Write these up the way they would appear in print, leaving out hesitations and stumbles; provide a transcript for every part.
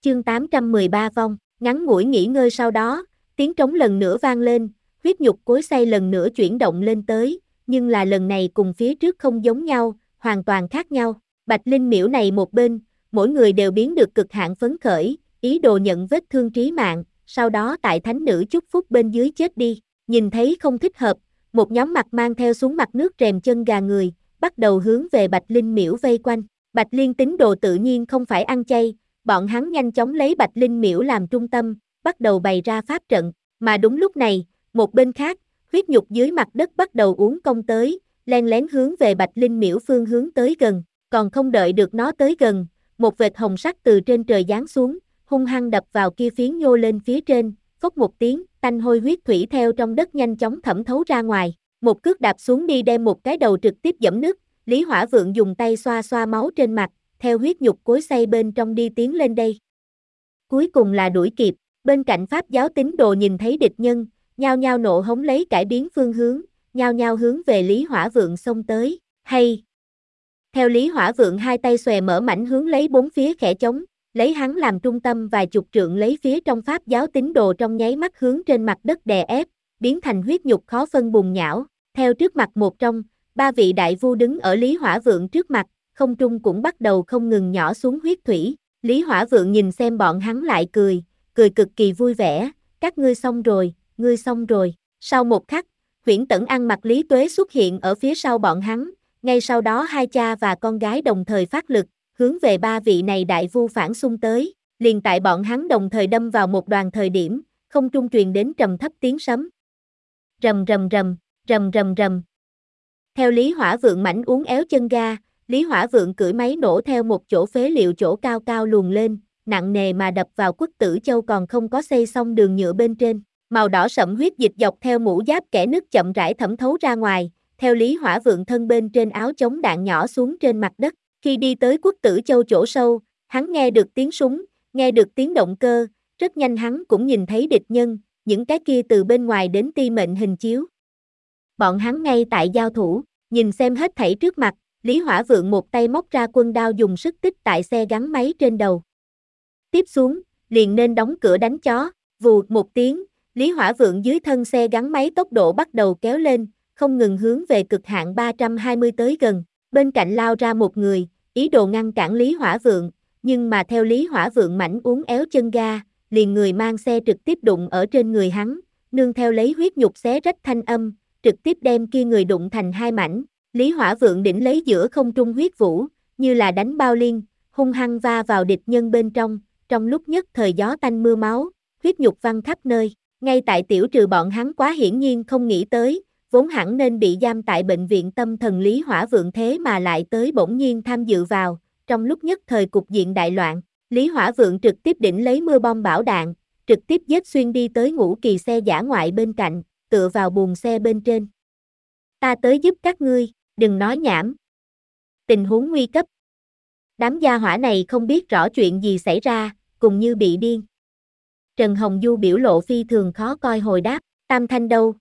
Chương 813 vong, ngắn ngủi nghỉ ngơi sau đó, tiếng trống lần nữa vang lên, huyết nhục cối xay lần nữa chuyển động lên tới, nhưng là lần này cùng phía trước không giống nhau, hoàn toàn khác nhau. Bạch Linh miễu này một bên, mỗi người đều biến được cực hạn phấn khởi, ý đồ nhận vết thương trí mạng, sau đó tại thánh nữ chúc phúc bên dưới chết đi. Nhìn thấy không thích hợp, một nhóm mặt mang theo xuống mặt nước rèm chân gà người, bắt đầu hướng về Bạch Linh miễu vây quanh. Bạch Liên tín đồ tự nhiên không phải ăn chay, bọn hắn nhanh chóng lấy Bạch Linh miễu làm trung tâm, bắt đầu bày ra pháp trận, mà đúng lúc này, một bên khác, huyết nhục dưới mặt đất bắt đầu uốn cong tới, len lén hướng về Bạch Linh miễu phương hướng tới gần, còn không đợi được nó tới gần, một vệt hồng sắc từ trên trời giáng xuống, hung hăng đập vào kia phiến nhô lên phía trên, phốc một tiếng, tanh hôi huyết thủy theo trong đất nhanh chóng thẩm thấu ra ngoài, một cước đạp xuống đi đem một cái đầu trực tiếp giẫm nứt. Lý Hỏa Vượng dùng tay xoa xoa máu trên mặt, theo huyết nhục cối xay bên trong đi tiến lên đây. Cuối cùng là đuổi kịp, bên cạnh Pháp giáo tín đồ nhìn thấy địch nhân, nhao nhao nộ hống lấy cải biến phương hướng, nhao nhao hướng về Lý Hỏa Vượng xông tới, hay. Theo Lý Hỏa Vượng hai tay xòe mở mảnh hướng lấy bốn phía khẽ trống, lấy hắn làm trung tâm vài chục trượng lấy phía trong Pháp giáo tín đồ trong nháy mắt hướng trên mặt đất đè ép, biến thành huyết nhục khó phân bùn nhão, theo trước mặt một trong. Ba vị đại vu đứng ở Lý Hỏa Vượng trước mặt, không trung cũng bắt đầu không ngừng nhỏ xuống huyết thủy. Lý Hỏa Vượng nhìn xem bọn hắn lại cười cực kỳ vui vẻ, các ngươi xong rồi, ngươi xong rồi. Sau một khắc, Huyễn Tẩn ăn mặc Lý Tuế xuất hiện ở phía sau bọn hắn, ngay sau đó hai cha và con gái đồng thời phát lực, hướng về ba vị này đại vu phản xung tới, liền tại bọn hắn đồng thời đâm vào một đoàn thời điểm, không trung truyền đến trầm thấp tiếng sấm. Rầm rầm rầm, rầm rầm rầm. Theo Lý Hỏa Vượng mảnh uốn éo chân ga, Lý Hỏa Vượng cưỡi máy nổ theo một chỗ phế liệu chỗ cao cao luồn lên, nặng nề mà đập vào Quất Tử Châu còn không có xây xong đường nhựa bên trên. Màu đỏ sẫm huyết dịch dọc theo mũ giáp kẽ nứt chậm rãi thẩm thấu ra ngoài, theo Lý Hỏa Vượng thân bên trên áo chống đạn nhỏ xuống trên mặt đất. Khi đi tới Quất Tử Châu chỗ sâu, hắn nghe được tiếng súng, nghe được tiếng động cơ, rất nhanh hắn cũng nhìn thấy địch nhân, những cái kia từ bên ngoài đến ti mệnh hình chiếu. Bọn hắn ngay tại giao thủ, nhìn xem hết thảy trước mặt, Lý Hỏa Vượng một tay móc ra quân đao dùng sức tích tại xe gắn máy trên đầu. Tiếp xuống, liền nên đóng cửa đánh chó, vù một tiếng, Lý Hỏa Vượng dưới thân xe gắn máy tốc độ bắt đầu kéo lên, không ngừng hướng về cực hạn 320 tới gần, bên cạnh lao ra một người, ý đồ ngăn cản Lý Hỏa Vượng, nhưng mà theo Lý Hỏa Vượng mảnh uốn éo chân ga, liền người mang xe trực tiếp đụng ở trên người hắn, nương theo lấy huyết nhục xé rách thanh âm, trực tiếp đem kia người đụng thành hai mảnh. Lý Hỏa Vượng đỉnh lấy giữa không trung huyết vũ, như là đánh bao liên, hung hăng va vào địch nhân bên trong lúc nhất thời gió tanh mưa máu, huyết nhục văng khắp nơi. Ngay tại tiểu trừ bọn hắn quá hiển nhiên không nghĩ tới, vốn hẳn nên bị giam tại bệnh viện tâm thần Lý Hỏa Vượng thế mà lại tới bỗng nhiên tham dự vào, trong lúc nhất thời cục diện đại loạn, Lý Hỏa Vượng trực tiếp đỉnh lấy mưa bom bão đạn, trực tiếp giết xuyên đi tới Ngũ Kỳ xe dã ngoại bên cạnh, tựa vào buồng xe bên trên. Ta tới giúp các ngươi, đừng nói nhảm. Tình huống nguy cấp. Đám gia hỏa này không biết rõ chuyện gì xảy ra, cùng như bị điên. Trần Hồng Du biểu lộ phi thường khó coi hồi đáp, Tam Thanh đâu?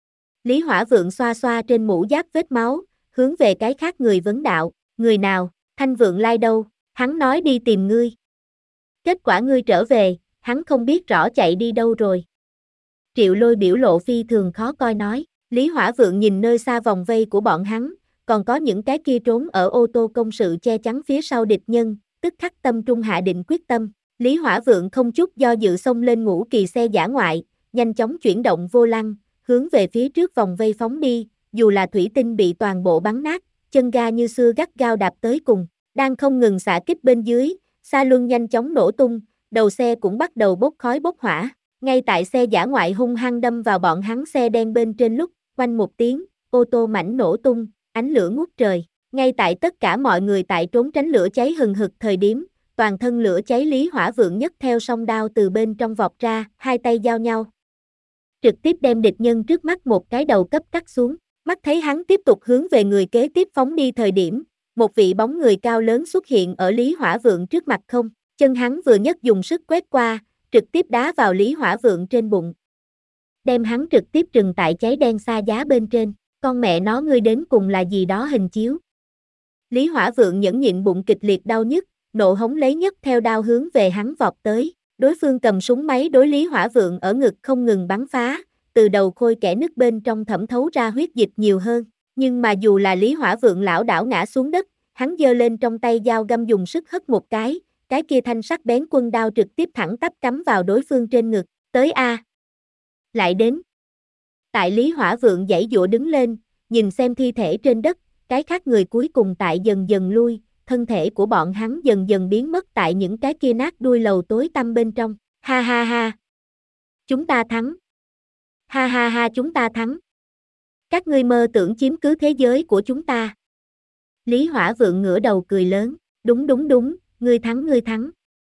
Lý Hỏa Vượng xoa xoa trên mũ giáp vết máu, hướng về cái khác người vấn đạo, người nào, Thanh Vượng Lai đâu, hắn nói đi tìm ngươi. Kết quả ngươi trở về, hắn không biết rõ chạy đi đâu rồi. Triệu Lôi biểu lộ phi thường khó coi nói, Lý Hỏa Vượng nhìn nơi xa vòng vây của bọn hắn, còn có những cái kia trốn ở ô tô công sự che chắn phía sau địch nhân, tức khắc tâm trung hạ định quyết tâm. Lý Hỏa Vượng không chút do dự xông lên Ngũ Kỳ xe dã ngoại, nhanh chóng chuyển động vô lăng, hướng về phía trước vòng vây phóng đi, dù là thủy tinh bị toàn bộ bắn nát, chân ga như xưa gắt gao đạp tới cùng, đang không ngừng xạ kích bên dưới, xa luân nhanh chóng nổ tung, đầu xe cũng bắt đầu bốc khói bốc hỏa. Ngay tại xe dã ngoại hung hăng đâm vào bọn hắn xe đen bên trên lúc, oanh một tiếng, ô tô mảnh nổ tung, ánh lửa ngút trời. Ngay tại tất cả mọi người tại trốn tránh lửa cháy hừng hực thời điểm, toàn thân lửa cháy Lý Hỏa Vượng nhấc theo song đao từ bên trong vọt ra, hai tay giao nhau. Trực tiếp đem địch nhân trước mắt một cái đầu cấp cắt xuống, mắt thấy hắn tiếp tục hướng về người kế tiếp phóng đi thời điểm, một vị bóng người cao lớn xuất hiện ở Lý Hỏa Vượng trước mặt không, chân hắn vừa nhấc dùng sức quét qua, trực tiếp đá vào Lý Hỏa Vượng trên bụng. Đem hắn trực tiếp trừng tại cháy đen xa giá bên trên, con mẹ nó ngươi đến cùng là gì đó hình chiếu. Lý Hỏa Vượng nhẫn nhịn bụng kịch liệt đau nhức, nộ hống lấy nhất theo đao hướng về hắn vọt tới. Đối phương cầm súng máy đối Lý Hỏa Vượng ở ngực không ngừng bắn phá, từ đầu khôi kẽ nứt bên trong thẩm thấu ra huyết dịch nhiều hơn. Nhưng mà dù là Lý Hỏa Vượng lảo đảo ngã xuống đất, hắn giơ lên trong tay dao găm dùng sức hất một cái kia thanh sắc bén quân đao trực tiếp thẳng tắp cắm vào đối phương trên ngực. Tới a! Lại đến! Tại Lý Hỏa Vượng giãy giụa đứng lên, nhìn xem thi thể trên đất, cái khác người cuối cùng tại dần dần lui, thân thể của bọn hắn dần dần biến mất tại những cái kia nát đuôi lầu tối tăm bên trong. Ha ha ha! Chúng ta thắng! Ha ha ha, chúng ta thắng! Các ngươi mơ tưởng chiếm cứ thế giới của chúng ta. Lý Hỏa Vượng ngửa đầu cười lớn, đúng đúng đúng, ngươi thắng ngươi thắng.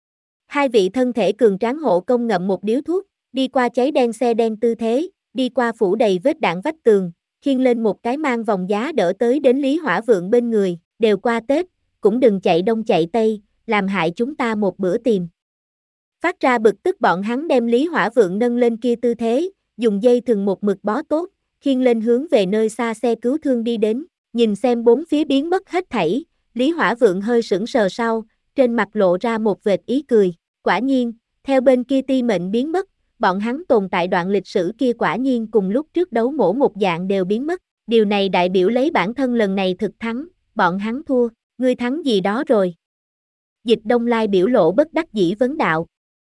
Hai vị thân thể cường tráng hộ công ngậm một điếu thuốc, đi qua cháy đen xe đen tư thế, đi qua phủ đầy vết đạn vách tường, khiêng lên một cái mang vòng giá đỡ tới đến Lý Hỏa Vượng bên người, đều qua Tết, cũng đừng chạy đông chạy tây, làm hại chúng ta một bữa tìm. Phát ra bực tức bọn hắn đem Lý Hỏa Vượng nâng lên kia tư thế, dùng dây thừng một mực bó tốt, khiêng lên hướng về nơi xa xe cứu thương đi đến, nhìn xem bốn phía biến mất hết thảy, Lý Hỏa Vượng hơi sững sờ sau, trên mặt lộ ra một vệt ý cười, quả nhiên, theo bên kia ti mệnh biến mất, bọn hắn tồn tại đoạn lịch sử kia quả nhiên cùng lúc trước đấu mổ một dạng đều biến mất, điều này đại biểu lấy bản thân lần này thực thắng, bọn hắn thua, ngươi thắng gì đó rồi. Dịch Đông Lai biểu lộ bất đắc dĩ vấn đạo.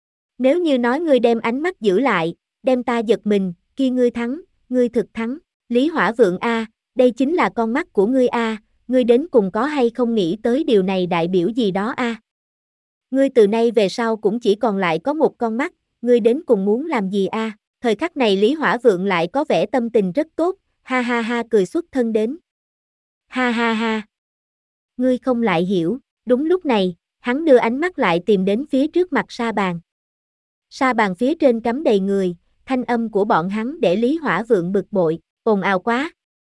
Nếu như nói ngươi đem ánh mắt giữ lại, đem ta giật mình, kia ngươi thắng, ngươi thực thắng, Lý Hỏa Vượng a, đây chính là con mắt của ngươi a, ngươi đến cùng có hay không nghĩ tới điều này đại biểu gì đó a? Ngươi từ nay về sau cũng chỉ còn lại có một con mắt, ngươi đến cùng muốn làm gì a? Thời khắc này Lý Hỏa Vượng lại có vẻ tâm tình rất tốt, ha ha ha cười xuất thân đến. Ha ha ha. Ngươi không lại hiểu, đúng lúc này, hắn đưa ánh mắt lại tìm đến phía trước mặt sa bàn. Sa bàn phía trên cắm đầy người, thanh âm của bọn hắn để Lý Hỏa Vượng bực bội, ồn ào quá.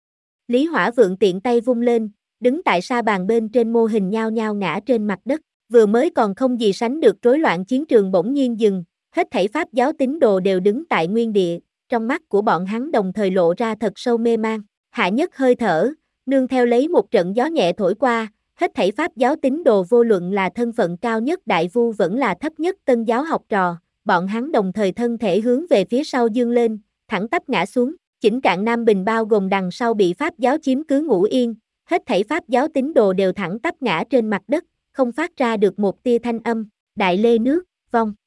Lý Hỏa Vượng tiện tay vung lên, đứng tại sa bàn bên trên mô hình nhao nhao ngã trên mặt đất, vừa mới còn không gì sánh được rối loạn chiến trường bỗng nhiên dừng, hết thảy Pháp giáo tín đồ đều đứng tại nguyên địa, trong mắt của bọn hắn đồng thời lộ ra thật sâu mê man, hạ nhất hơi thở, nương theo lấy một trận gió nhẹ thổi qua, hết thảy Pháp giáo tín đồ vô luận là thân phận cao nhất đại vu vẫn là thấp nhất tân giáo học trò, bọn hắn đồng thời thân thể hướng về phía sau dương lên, thẳng tắp ngã xuống. Chỉnh Cạn Nam Bình bao gồm đằng sau bị Pháp giáo chiếm cứ Ngũ Yên, hết thảy Pháp giáo tín đồ đều thẳng tắp ngã trên mặt đất, không phát ra được một tia thanh âm, đại lê nước, vong.